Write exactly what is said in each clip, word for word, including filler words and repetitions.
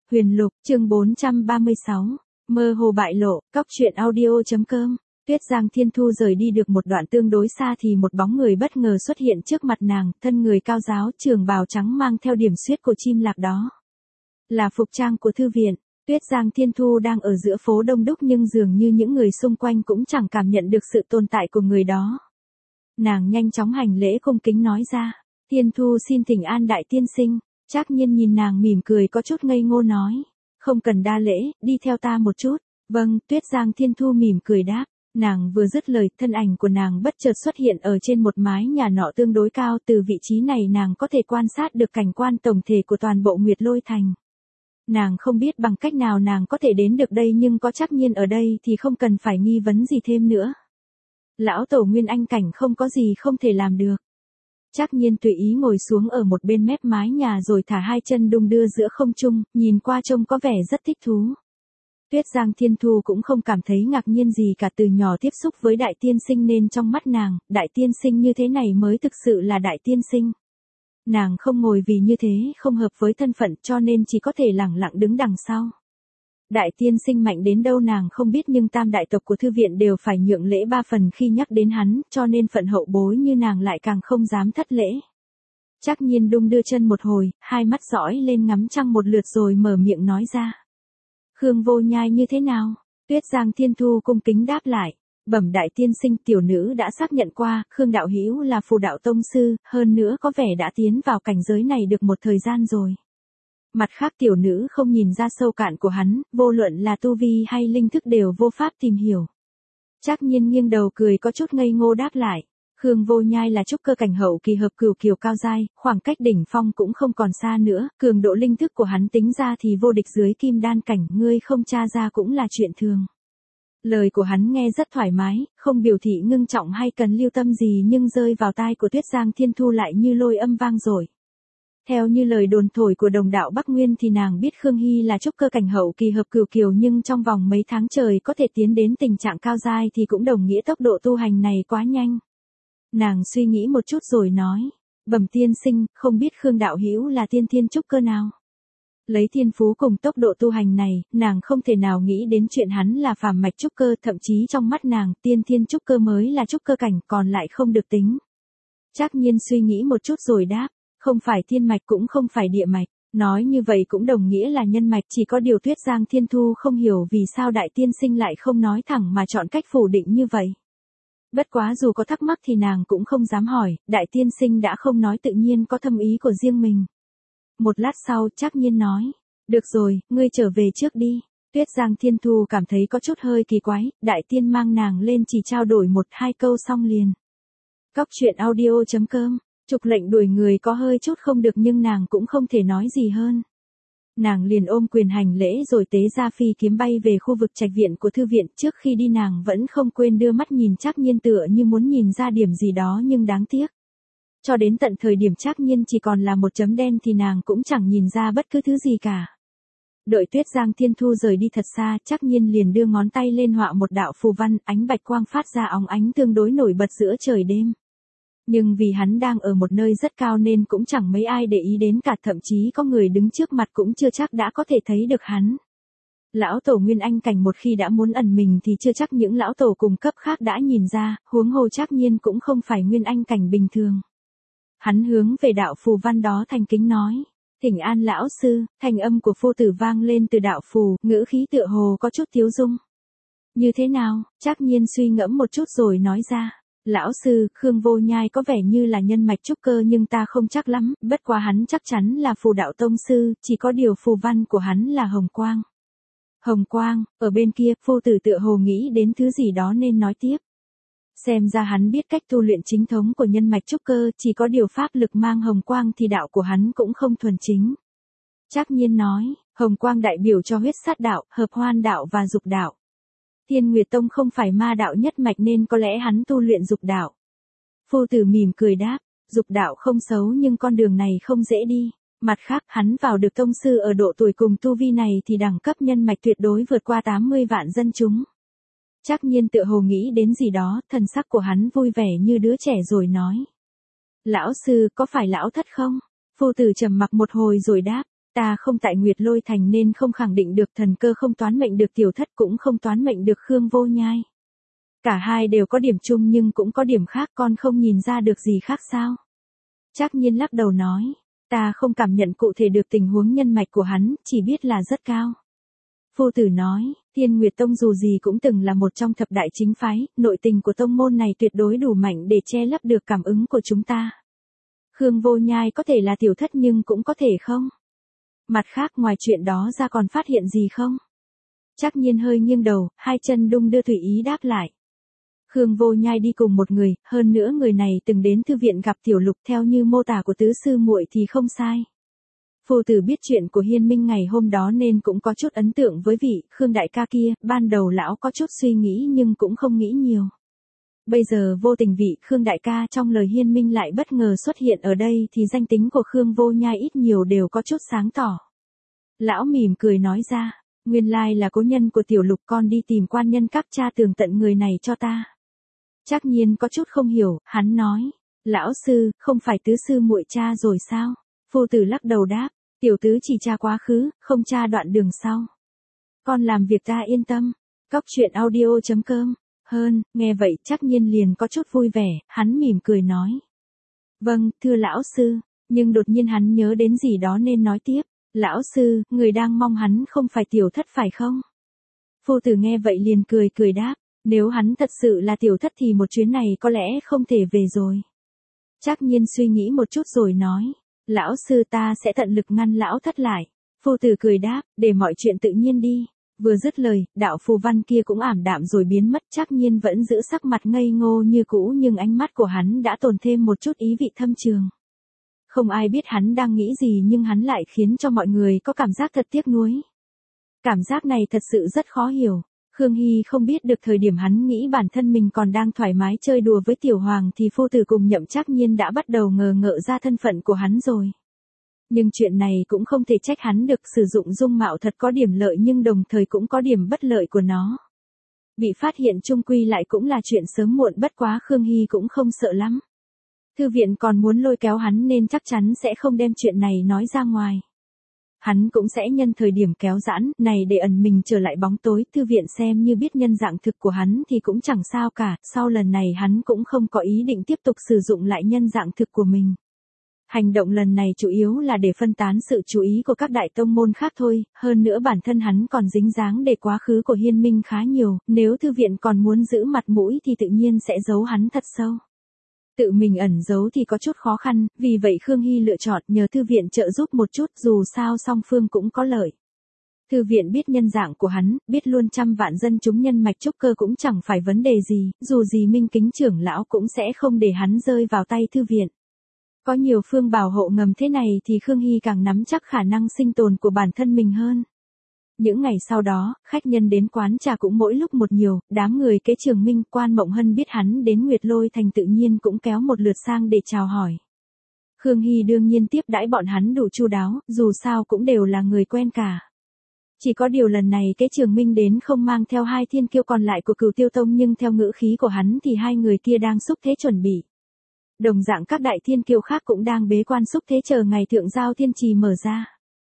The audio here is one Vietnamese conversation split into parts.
Huyền Lục, chương bốn trăm ba mươi sáu, mơ hồ bại lộ, cóc truyện audio.com. Tuyết Giang Thiên Thu rời đi được một đoạn tương đối xa thì một bóng người bất ngờ xuất hiện trước mặt nàng, thân người cao ráo, trường bào trắng mang theo điểm xuyết của chim lạc đó. Là phục trang của thư viện. Tuyết Giang Thiên Thu đang ở giữa phố đông đúc nhưng dường như những người xung quanh cũng chẳng cảm nhận được sự tồn tại của người đó. Nàng nhanh chóng hành lễ cung kính nói ra, Thiên Thu xin thỉnh an đại tiên sinh. Trác Nhiên nhìn nàng mỉm cười có chút ngây ngô nói, không cần đa lễ, đi theo ta một chút. Vâng, Tuyết Giang Thiên Thu mỉm cười đáp. Nàng vừa dứt lời, thân ảnh của nàng bất chợt xuất hiện ở trên một mái nhà nọ tương đối cao, từ vị trí này nàng có thể quan sát được cảnh quan tổng thể của toàn bộ Nguyệt Lôi Thành. Nàng không biết bằng cách nào nàng có thể đến được đây nhưng có Trác Nhiên ở đây thì không cần phải nghi vấn gì thêm nữa. Lão tổ Nguyên Anh cảnh không có gì không thể làm được. Trác Nhiên tùy ý ngồi xuống ở một bên mép mái nhà rồi thả hai chân đung đưa giữa không trung, nhìn qua trông có vẻ rất thích thú. Tuyết Giang Thiên Thu cũng không cảm thấy ngạc nhiên gì cả, từ nhỏ tiếp xúc với đại tiên sinh nên trong mắt nàng, đại tiên sinh như thế này mới thực sự là đại tiên sinh. Nàng không ngồi vì như thế không hợp với thân phận cho nên chỉ có thể lẳng lặng đứng đằng sau. Đại tiên sinh mạnh đến đâu nàng không biết nhưng tam đại tộc của thư viện đều phải nhượng lễ ba phần khi nhắc đến hắn, cho nên phận hậu bối như nàng lại càng không dám thất lễ. Trác Nhiên đung đưa chân một hồi, hai mắt dõi lên ngắm trăng một lượt rồi mở miệng nói ra. Khương Vô Nhai như thế nào? Tuyết Giang Thiên Thu cung kính đáp lại. Bẩm đại tiên sinh, tiểu nữ đã xác nhận qua, Khương đạo hữu là phù đạo tông sư, hơn nữa có vẻ đã tiến vào cảnh giới này được một thời gian rồi. Mặt khác tiểu nữ không nhìn ra sâu cạn của hắn, vô luận là tu vi hay linh thức đều vô pháp tìm hiểu. Trác Nhiên nghiêng đầu cười có chút ngây ngô đáp lại. Khương Vô Nhai là trúc cơ cảnh hậu kỳ hợp cửu kiều cao giai, khoảng cách đỉnh phong cũng không còn xa nữa, cường độ linh thức của hắn tính ra thì vô địch dưới kim đan cảnh, ngươi không tra ra cũng là chuyện thường. Lời của hắn nghe rất thoải mái, không biểu thị ngưng trọng hay cần lưu tâm gì nhưng rơi vào tai của Tuyết Giang Thiên Thu lại như lôi âm vang rồi. Theo như lời đồn thổi của đồng đạo Bắc Nguyên thì nàng biết Khương Hy là trúc cơ cảnh hậu kỳ hợp cửu kiều nhưng trong vòng mấy tháng trời có thể tiến đến tình trạng cao giai thì cũng đồng nghĩa tốc độ tu hành này quá nhanh. Nàng suy nghĩ một chút rồi nói, bẩm tiên sinh, không biết Khương đạo hữu là tiên thiên trúc cơ nào? Lấy thiên phú cùng tốc độ tu hành này, nàng không thể nào nghĩ đến chuyện hắn là phàm mạch trúc cơ, thậm chí trong mắt nàng, tiên thiên trúc cơ mới là trúc cơ cảnh, còn lại không được tính. Trác Nhiên suy nghĩ một chút rồi đáp, không phải thiên mạch cũng không phải địa mạch, nói như vậy cũng đồng nghĩa là nhân mạch, chỉ có điều Tuyết Giang Thiên Thu không hiểu vì sao đại tiên sinh lại không nói thẳng mà chọn cách phủ định như vậy. Bất quá dù có thắc mắc thì nàng cũng không dám hỏi, đại tiên sinh đã không nói tự nhiên có thâm ý của riêng mình. Một lát sau Trác Nhiên nói, được rồi, ngươi trở về trước đi. Tuyết Giang Thiên Thu cảm thấy có chút hơi kỳ quái, đại tiên mang nàng lên chỉ trao đổi một hai câu xong liền. Cóc truyện audio.com, trục lệnh đuổi người có hơi chút không được nhưng nàng cũng không thể nói gì hơn. Nàng liền ôm quyền hành lễ rồi tế ra phi kiếm bay về khu vực trạch viện của thư viện, trước khi đi nàng vẫn không quên đưa mắt nhìn Trác Nhiên tựa như muốn nhìn ra điểm gì đó nhưng đáng tiếc. Cho đến tận thời điểm Trác Nhiên chỉ còn là một chấm đen thì nàng cũng chẳng nhìn ra bất cứ thứ gì cả. Đợi Tuyết Giang Thiên Thu rời đi thật xa, Trác Nhiên liền đưa ngón tay lên họa một đạo phù văn, ánh bạch quang phát ra óng ánh tương đối nổi bật giữa trời đêm. Nhưng vì hắn đang ở một nơi rất cao nên cũng chẳng mấy ai để ý đến cả, thậm chí có người đứng trước mặt cũng chưa chắc đã có thể thấy được hắn. Lão tổ Nguyên Anh cảnh một khi đã muốn ẩn mình thì chưa chắc những lão tổ cùng cấp khác đã nhìn ra, huống hồ Trác Nhiên cũng không phải Nguyên Anh cảnh bình thường. Hắn hướng về đạo phù văn đó thành kính nói, thỉnh an lão sư, thanh âm của phu tử vang lên từ đạo phù, ngữ khí tựa hồ có chút tiếu dung. Như thế nào? Trác Nhiên suy ngẫm một chút rồi nói ra. Lão sư, Khương Vô Nhai có vẻ như là nhân mạch trúc cơ nhưng ta không chắc lắm, bất quá hắn chắc chắn là phù đạo tông sư, chỉ có điều phù văn của hắn là hồng quang. Hồng quang, ở bên kia, phu tử tựa hồ nghĩ đến thứ gì đó nên nói tiếp. Xem ra hắn biết cách tu luyện chính thống của nhân mạch trúc cơ, chỉ có điều pháp lực mang hồng quang thì đạo của hắn cũng không thuần chính. Trác Nhiên nói, hồng quang đại biểu cho huyết sát đạo, hợp hoan đạo và dục đạo. Thiên Nguyệt Tông không phải ma đạo nhất mạch nên có lẽ hắn tu luyện dục đạo. Phu tử mỉm cười đáp, dục đạo không xấu nhưng con đường này không dễ đi. Mặt khác, hắn vào được tông sư ở độ tuổi cùng tu vi này thì đẳng cấp nhân mạch tuyệt đối vượt qua tám mươi vạn dân chúng. Trác Nhiên tựa hồ nghĩ đến gì đó, thần sắc của hắn vui vẻ như đứa trẻ rồi nói. Lão sư, có phải lão thất không? Phu tử trầm mặc một hồi rồi đáp, Ta không tại Nguyệt Lôi Thành nên không khẳng định được, thần cơ không toán mệnh được tiểu thất cũng không toán mệnh được Khương Vô Nhai. Cả hai đều có điểm chung nhưng cũng có điểm khác, con không nhìn ra được gì khác sao? Trác Nhiên lắc đầu nói, ta không cảm nhận cụ thể được tình huống nhân mạch của hắn, chỉ biết là rất cao. Phu tử nói, Thiên Nguyệt Tông dù gì cũng từng là một trong thập đại chính phái, nội tình của tông môn này tuyệt đối đủ mạnh để che lấp được cảm ứng của chúng ta. Khương Vô Nhai có thể là tiểu thất nhưng cũng có thể không. Mặt khác ngoài chuyện đó ra còn phát hiện gì không? Trác Nhiên hơi nghiêng đầu, hai chân đung đưa tùy ý đáp lại. Khương Vô Nhai đi cùng một người, hơn nữa người này từng đến thư viện gặp Tiểu Lục, theo như mô tả của tứ sư muội thì không sai. Phu tử biết chuyện của Hiên Minh ngày hôm đó nên cũng có chút ấn tượng với vị Khương đại ca kia, ban đầu lão có chút suy nghĩ nhưng cũng không nghĩ nhiều. Bây giờ vô tình vị Khương đại ca trong lời Hiên Minh lại bất ngờ xuất hiện ở đây thì danh tính của Khương Vô Nhai ít nhiều đều có chút sáng tỏ. Lão mỉm cười nói ra, nguyên lai là cố nhân của Tiểu Lục, con đi tìm quan nhân các tra tường tận người này cho ta. Trác Nhiên có chút không hiểu, hắn nói, lão sư, không phải tứ sư muội tra rồi sao? Phu tử lắc đầu đáp, tiểu tứ chỉ tra quá khứ, không tra đoạn đường sau. Con làm việc ta yên tâm. Cóc truyện audio chấm com. Hơn, nghe vậy Trác Nhiên liền có chút vui vẻ, hắn mỉm cười nói. Vâng, thưa lão sư, nhưng đột nhiên hắn nhớ đến gì đó nên nói tiếp, lão sư, người đang mong hắn không phải tiểu thất phải không? Phu tử nghe vậy liền cười cười đáp, nếu hắn thật sự là tiểu thất thì một chuyến này có lẽ không thể về rồi. Trác Nhiên suy nghĩ một chút rồi nói, lão sư ta sẽ tận lực ngăn lão thất lại. Phu tử cười đáp, để mọi chuyện tự nhiên đi. Vừa dứt lời, đạo phù văn kia cũng ảm đạm rồi biến mất. Trác Nhiên vẫn giữ sắc mặt ngây ngô như cũ nhưng ánh mắt của hắn đã tồn thêm một chút ý vị thâm trường. Không ai biết hắn đang nghĩ gì nhưng hắn lại khiến cho mọi người có cảm giác thật tiếc nuối. Cảm giác này thật sự rất khó hiểu. Khương Hy không biết được thời điểm hắn nghĩ bản thân mình còn đang thoải mái chơi đùa với Tiểu Hoàng thì phu tử cùng Nhậm Trác Nhiên đã bắt đầu ngờ ngợ ra thân phận của hắn rồi. Nhưng chuyện này cũng không thể trách hắn được, sử dụng dung mạo thật có điểm lợi nhưng đồng thời cũng có điểm bất lợi của nó. Bị phát hiện chung quy lại cũng là chuyện sớm muộn, bất quá Khương Hy cũng không sợ lắm. Thư viện còn muốn lôi kéo hắn nên chắc chắn sẽ không đem chuyện này nói ra ngoài. Hắn cũng sẽ nhân thời điểm kéo giãn này để ẩn mình trở lại bóng tối, thư viện xem như biết nhân dạng thực của hắn thì cũng chẳng sao cả, sau lần này hắn cũng không có ý định tiếp tục sử dụng lại nhân dạng thực của mình. Hành động lần này chủ yếu là để phân tán sự chú ý của các đại tông môn khác thôi, hơn nữa bản thân hắn còn dính dáng để quá khứ của Hiên Minh khá nhiều, nếu thư viện còn muốn giữ mặt mũi thì tự nhiên sẽ giấu hắn thật sâu. Tự mình ẩn giấu thì có chút khó khăn, vì vậy Khương Hy lựa chọn nhờ thư viện trợ giúp một chút, dù sao song phương cũng có lợi. Thư viện biết nhân dạng của hắn, biết luôn trăm vạn dân chúng nhân mạch trúc cơ cũng chẳng phải vấn đề gì, dù gì Minh Kính trưởng lão cũng sẽ không để hắn rơi vào tay thư viện. Có nhiều phương bảo hộ ngầm thế này thì Khương Hy càng nắm chắc khả năng sinh tồn của bản thân mình hơn. Những ngày sau đó, khách nhân đến quán trà cũng mỗi lúc một nhiều, đám người kế Trường Minh, Quan Mộng Hân biết hắn đến Nguyệt Lôi Thành tự nhiên cũng kéo một lượt sang để chào hỏi. Khương Hy đương nhiên tiếp đãi bọn hắn đủ chu đáo, dù sao cũng đều là người quen cả. Chỉ có điều lần này kế Trường Minh đến không mang theo hai thiên kiêu còn lại của Cửu Tiêu Tông, nhưng theo ngữ khí của hắn thì hai người kia đang xúc thế chuẩn bị. Đồng dạng các đại thiên kiêu khác cũng đang bế quan xúc thế chờ ngày thượng giao thiên trì mở ra.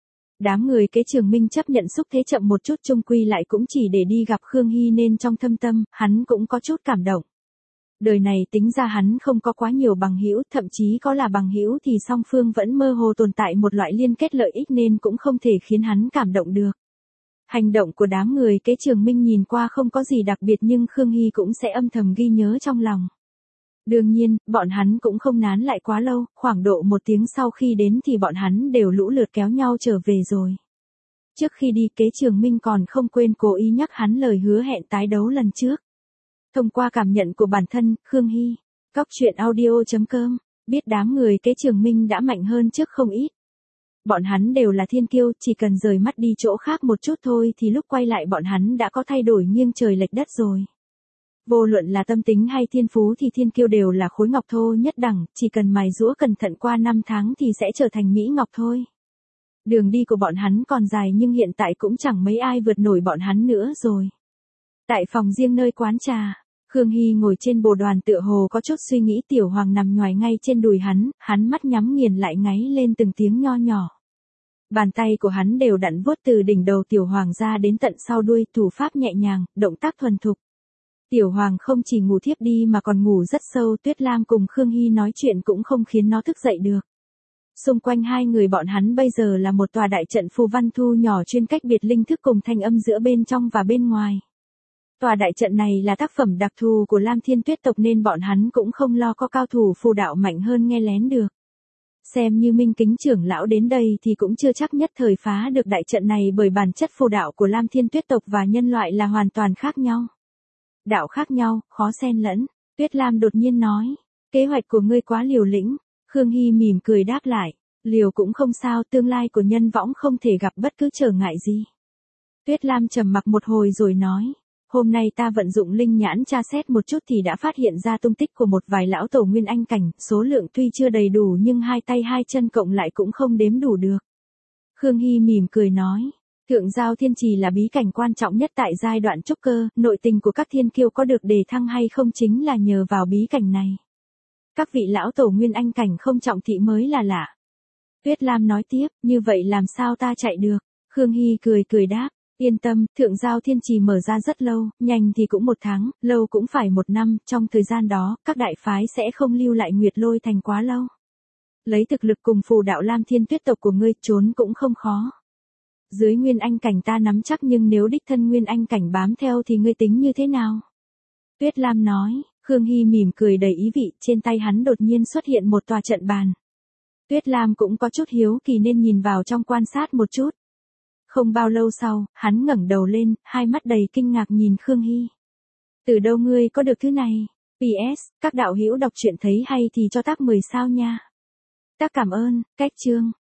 Đám người kế Trường Minh chấp nhận xúc thế chậm một chút chung quy lại cũng chỉ để đi gặp Khương Hy nên trong thâm tâm, hắn cũng có chút cảm động. Đời này tính ra hắn không có quá nhiều bằng hữu, thậm chí có là bằng hữu thì song phương vẫn mơ hồ tồn tại một loại liên kết lợi ích nên cũng không thể khiến hắn cảm động được. Hành động của đám người kế Trường Minh nhìn qua không có gì đặc biệt nhưng Khương Hy cũng sẽ âm thầm ghi nhớ trong lòng. Đương nhiên, bọn hắn cũng không nán lại quá lâu, khoảng độ một tiếng sau khi đến thì bọn hắn đều lũ lượt kéo nhau trở về rồi. Trước khi đi kế Trường Minh còn không quên cố ý nhắc hắn lời hứa hẹn tái đấu lần trước. Thông qua cảm nhận của bản thân, Khương Hy, cóc truyện audio chấm com, biết đám người kế Trường Minh đã mạnh hơn trước không ít. Bọn hắn đều là thiên kiêu, chỉ cần rời mắt đi chỗ khác một chút thôi thì lúc quay lại bọn hắn đã có thay đổi nghiêng trời lệch đất rồi. Vô luận là tâm tính hay thiên phú thì thiên kiêu đều là khối ngọc thô nhất đẳng, chỉ cần mài giũa cẩn thận qua năm tháng thì sẽ trở thành mỹ ngọc thôi. Đường đi của bọn hắn còn dài nhưng hiện tại cũng chẳng mấy ai vượt nổi bọn hắn nữa rồi. Tại phòng riêng nơi quán trà, Khương Hy ngồi trên bồ đoàn tựa hồ có chút suy nghĩ. Tiểu Hoàng nằm nhoài ngay trên đùi hắn, hắn mắt nhắm nghiền lại ngáy lên từng tiếng nho nhỏ. Bàn tay của hắn đều đặn vuốt từ đỉnh đầu Tiểu Hoàng ra đến tận sau đuôi, thủ pháp nhẹ nhàng, động tác thuần thục. Tiểu Hoàng không chỉ ngủ thiếp đi mà còn ngủ rất sâu, Tuyết Lam cùng Khương Hy nói chuyện cũng không khiến nó thức dậy được. Xung quanh hai người bọn hắn bây giờ là một tòa đại trận phù văn thu nhỏ chuyên cách biệt linh thức cùng thanh âm giữa bên trong và bên ngoài. Tòa đại trận này là tác phẩm đặc thù của Lam Thiên Tuyết tộc nên bọn hắn cũng không lo có cao thủ phù đạo mạnh hơn nghe lén được. Xem như Minh Kính trưởng lão đến đây thì cũng chưa chắc nhất thời phá được đại trận này, bởi bản chất phù đạo của Lam Thiên Tuyết tộc và nhân loại là hoàn toàn khác nhau. Đạo khác nhau, khó xen lẫn. Tuyết Lam đột nhiên nói, kế hoạch của ngươi quá liều lĩnh. Khương Hy mỉm cười đáp lại, liều cũng không sao, tương lai của nhân võng không thể gặp bất cứ trở ngại gì. Tuyết Lam trầm mặc một hồi rồi nói, hôm nay ta vận dụng linh nhãn tra xét một chút thì đã phát hiện ra tung tích của một vài lão tổ nguyên anh cảnh, số lượng tuy chưa đầy đủ nhưng hai tay hai chân cộng lại cũng không đếm đủ được. Khương Hy mỉm cười nói, Thượng Giao Thiên Trì là bí cảnh quan trọng nhất tại giai đoạn trúc cơ, nội tình của các thiên kiêu có được đề thăng hay không chính là nhờ vào bí cảnh này. Các vị lão tổ nguyên anh cảnh không trọng thị mới là lạ. Tuyết Lam nói tiếp, như vậy làm sao ta chạy được? Khương Hy cười cười đáp, yên tâm, Thượng Giao Thiên Trì mở ra rất lâu, nhanh thì cũng một tháng, lâu cũng phải một năm, trong thời gian đó, các đại phái sẽ không lưu lại Nguyệt Lôi Thành quá lâu. Lấy thực lực cùng phù đạo Lam Thiên Tuyết tộc của ngươi, trốn cũng không khó. Dưới nguyên anh cảnh ta nắm chắc, nhưng nếu đích thân nguyên anh cảnh bám theo thì ngươi tính như thế nào? Tuyết Lam nói. Khương Hy mỉm cười đầy ý vị, trên tay hắn đột nhiên xuất hiện một tòa trận bàn. Tuyết Lam cũng có chút hiếu kỳ nên nhìn vào trong quan sát một chút. Không bao lâu sau, hắn ngẩng đầu lên, hai mắt đầy kinh ngạc nhìn Khương Hy. Từ đâu ngươi có được thứ này? pê ét, các đạo hữu đọc truyện thấy hay thì cho tác mười sao nha. Tác cảm ơn, cách chương.